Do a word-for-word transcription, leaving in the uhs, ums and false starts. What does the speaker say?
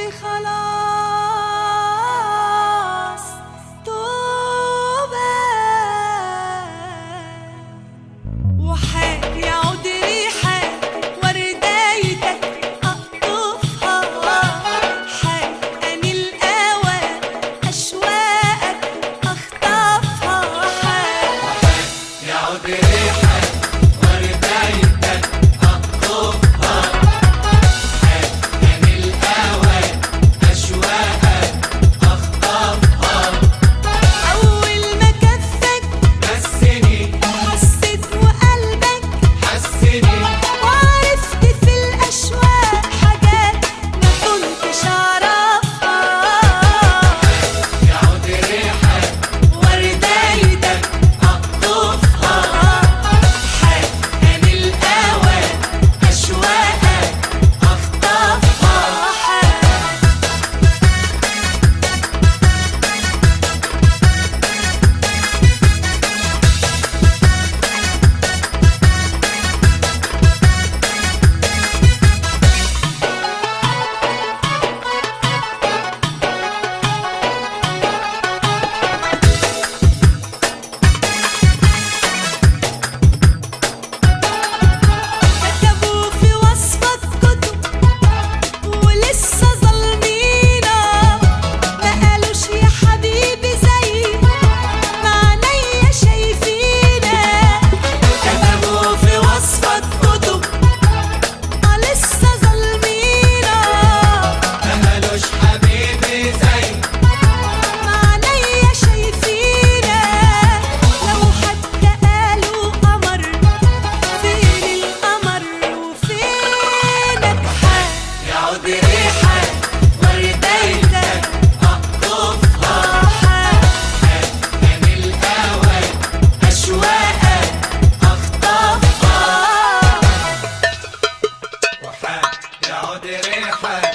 خلاص توبة وحال يعود ريحك وردايتك أقطفها حال أني الأوان أشواقك أخطفها حال يعود ريحك وردايتك أقطفها حال أني الأوان أشواقك أخطفها أول ما كفك مسني حسيت وقلبك حسني وعرفت في الأشواق حاجات ما كنتش أعرفها يعود ريحك وردايتك أقطفها حال أني الأوان أشواقك أخطفها كتبوا في وصفك كتب ولسه ظالمينا ما قالوش يا حبيبي زي ما عينيا شايفينا كتبوا في وصفك كتب اه لسه ظالمينا مالوش حبيبي زي ما عينيا شايفينا لو حتى قالوا قمر فين القمر وفينك حال يعود ريحك وردايتك أقطفها حال أني الأوان أشواقك أخطفها وحال يعود ريحك